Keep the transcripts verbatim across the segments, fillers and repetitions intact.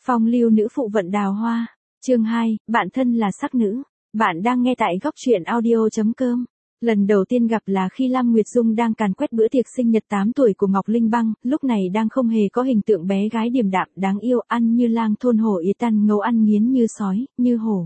Phong lưu nữ phụ vận đào hoa. Chương hai, bạn thân là sắc nữ. Bạn đang nghe tại góc truyện audio chấm com. Lần đầu tiên gặp là khi Lam Nguyệt Dung đang càn quét bữa tiệc sinh nhật tám tuổi của Ngọc Linh Băng, lúc này đang không hề có hình tượng bé gái điềm đạm đáng yêu, ăn như lang thôn hổ yết tan ngấu ăn nghiến như sói, như hổ.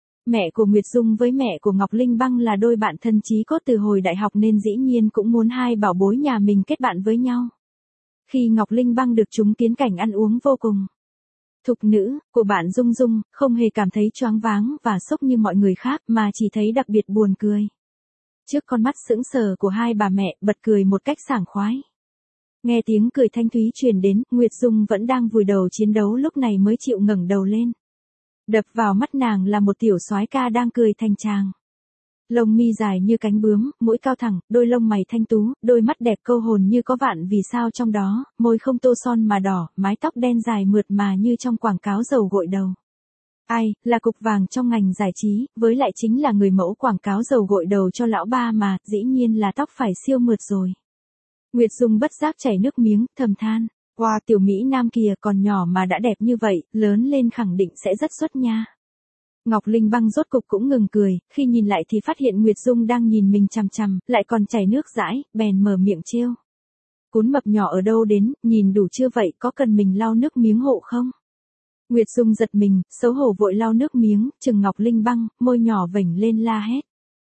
Mẹ của Nguyệt Dung với mẹ của Ngọc Linh Băng là đôi bạn thân chí cốt từ hồi đại học nên dĩ nhiên cũng muốn hai bảo bối nhà mình kết bạn với nhau. Khi Ngọc Linh Băng được chúng kiến cảnh ăn uống vô cùng thục nữ của bạn Dung Dung, không hề cảm thấy choáng váng và sốc như mọi người khác mà chỉ thấy đặc biệt buồn cười. Trước con mắt sững sờ của hai bà mẹ, bật cười một cách sảng khoái. Nghe tiếng cười thanh thúy truyền đến, Nguyệt Dung vẫn đang vùi đầu chiến đấu lúc này mới chịu ngẩng đầu lên. Đập vào mắt nàng là một tiểu soái ca đang cười thành tràng. Lông mi dài như cánh bướm, mũi cao thẳng, đôi lông mày thanh tú, đôi mắt đẹp câu hồn như có vạn vì sao trong đó, môi không tô son mà đỏ, mái tóc đen dài mượt mà như trong quảng cáo dầu gội đầu. Ai, là cục vàng trong ngành giải trí, với lại chính là người mẫu quảng cáo dầu gội đầu cho lão ba mà, dĩ nhiên là tóc phải siêu mượt rồi. Nguyệt Dung bất giác chảy nước miếng, thầm than, wow, tiểu Mỹ Nam kìa, còn nhỏ mà đã đẹp như vậy, lớn lên khẳng định sẽ rất xuất nha. Ngọc Linh Băng rốt cục cũng ngừng cười, khi nhìn lại thì phát hiện Nguyệt Dung đang nhìn mình chằm chằm, lại còn chảy nước dãi, bèn mở miệng trêu. Cún mập nhỏ ở đâu đến, nhìn đủ chưa vậy, có cần mình lau nước miếng hộ không? Nguyệt Dung giật mình, xấu hổ vội lau nước miếng, chừng Ngọc Linh Băng, môi nhỏ vểnh lên la hét.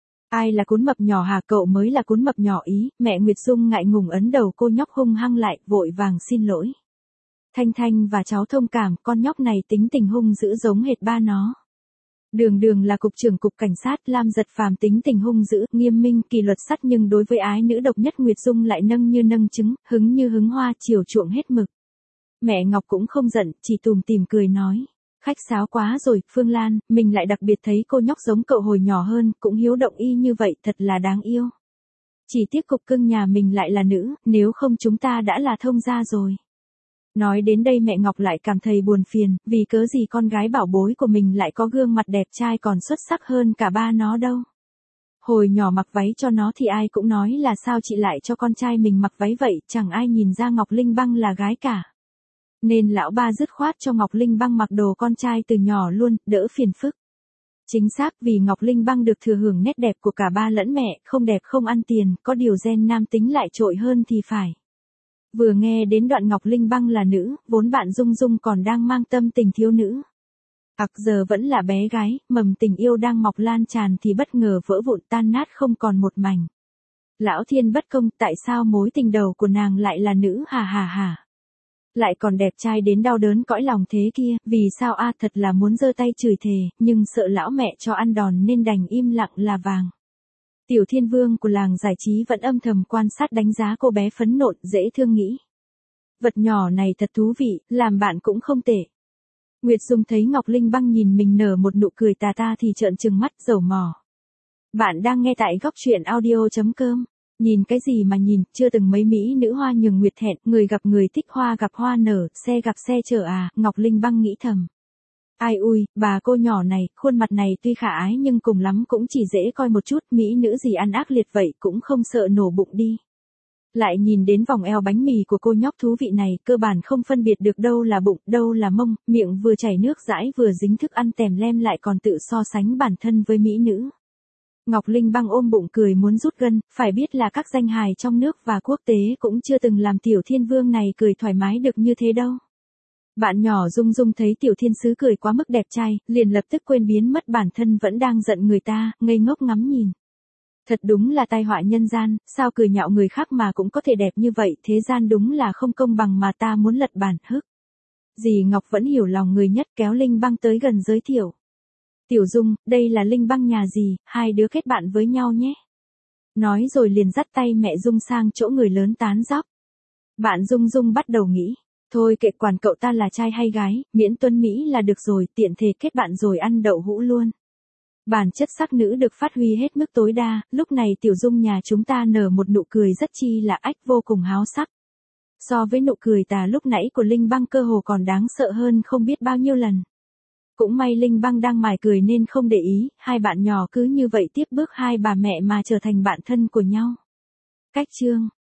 Ai là cún mập nhỏ hả, cậu mới là cún mập nhỏ ý, mẹ Nguyệt Dung ngại ngùng ấn đầu cô nhóc hung hăng lại, vội vàng xin lỗi. Thanh Thanh và cháu thông cảm, con nhóc này tính tình hung dữ giống hệt ba nó. Đường Đường là cục trưởng cục cảnh sát, Lam Giật Phàm tính tình hung dữ, nghiêm minh, kỷ luật sắt nhưng đối với ái nữ độc nhất Nguyệt Dung lại nâng như nâng trứng, hứng như hứng hoa, chiều chuộng hết mực. Mẹ Ngọc cũng không giận, chỉ tủm tỉm cười nói. Khách sáo quá rồi, Phương Lan, mình lại đặc biệt thấy cô nhóc giống cậu hồi nhỏ hơn, cũng hiếu động y như vậy, thật là đáng yêu. Chỉ tiếc cục cưng nhà mình lại là nữ, nếu không chúng ta đã là thông gia rồi. Nói đến đây mẹ Ngọc lại cảm thấy buồn phiền, vì cớ gì con gái bảo bối của mình lại có gương mặt đẹp trai còn xuất sắc hơn cả ba nó đâu. Hồi nhỏ mặc váy cho nó thì ai cũng nói là sao chị lại cho con trai mình mặc váy vậy, chẳng ai nhìn ra Ngọc Linh Băng là gái cả. Nên lão ba dứt khoát cho Ngọc Linh Băng mặc đồ con trai từ nhỏ luôn, đỡ phiền phức. Chính xác vì Ngọc Linh Băng được thừa hưởng nét đẹp của cả ba lẫn mẹ, không đẹp không ăn tiền, có điều gen nam tính lại trội hơn thì phải. Vừa nghe đến đoạn Ngọc Linh Băng là nữ, vốn bạn Dung Dung còn đang mang tâm tình thiếu nữ. Ặc giờ vẫn là bé gái, mầm tình yêu đang mọc lan tràn thì bất ngờ vỡ vụn tan nát không còn một mảnh. Lão thiên bất công, tại sao mối tình đầu của nàng lại là nữ hà hà hà. Lại còn đẹp trai đến đau đớn cõi lòng thế kia, vì sao a thật là muốn giơ tay chửi thề, nhưng sợ lão mẹ cho ăn đòn nên đành im lặng là vàng. Tiểu Thiên Vương của làng giải trí vẫn âm thầm quan sát đánh giá cô bé phấn nộn, dễ thương nghĩ. Vật nhỏ này thật thú vị, làm bạn cũng không tệ. Nguyệt Dung thấy Ngọc Linh Băng nhìn mình nở một nụ cười tà ta thì trợn trừng mắt dầu mỏ. Bạn đang nghe tại góc truyện audio chấm com. Nhìn cái gì mà nhìn, chưa từng mấy mỹ nữ hoa nhường nguyệt thẹn, người gặp người thích hoa gặp hoa nở, xe gặp xe chở à, Ngọc Linh Băng nghĩ thầm. Ai ui, bà cô nhỏ này, khuôn mặt này tuy khả ái nhưng cùng lắm cũng chỉ dễ coi một chút, mỹ nữ gì ăn ác liệt vậy cũng không sợ nổ bụng đi. Lại nhìn đến vòng eo bánh mì của cô nhóc thú vị này, cơ bản không phân biệt được đâu là bụng, đâu là mông, miệng vừa chảy nước dãi vừa dính thức ăn tèm lem lại còn tự so sánh bản thân với mỹ nữ. Ngọc Linh Băng ôm bụng cười muốn rút gân, phải biết là các danh hài trong nước và quốc tế cũng chưa từng làm Tiểu Thiên Vương này cười thoải mái được như thế đâu. Bạn nhỏ Dung Dung thấy Tiểu Thiên Sứ cười quá mức đẹp trai, liền lập tức quên biến mất bản thân vẫn đang giận người ta, ngây ngốc ngắm nhìn. Thật đúng là tai họa nhân gian, sao cười nhạo người khác mà cũng có thể đẹp như vậy, thế gian đúng là không công bằng mà ta muốn lật bản hức. Dì Ngọc vẫn hiểu lòng người nhất, kéo Linh Băng tới gần giới thiệu. Tiểu Dung, đây là Linh Băng nhà dì, hai đứa kết bạn với nhau nhé. Nói rồi liền dắt tay mẹ Dung sang chỗ người lớn tán dóc. Bạn Dung Dung bắt đầu nghĩ, thôi kệ quản cậu ta là trai hay gái, miễn tuân Mỹ là được rồi, tiện thể kết bạn rồi ăn đậu hũ luôn. Bản chất sắc nữ được phát huy hết mức tối đa, lúc này Tiểu Dung nhà chúng ta nở một nụ cười rất chi là ách vô cùng háo sắc. So với nụ cười tà lúc nãy của Linh Băng cơ hồ còn đáng sợ hơn không biết bao nhiêu lần. Cũng may Linh Băng đang mải cười nên không để ý, hai bạn nhỏ cứ như vậy tiếp bước hai bà mẹ mà trở thành bạn thân của nhau. Cách chương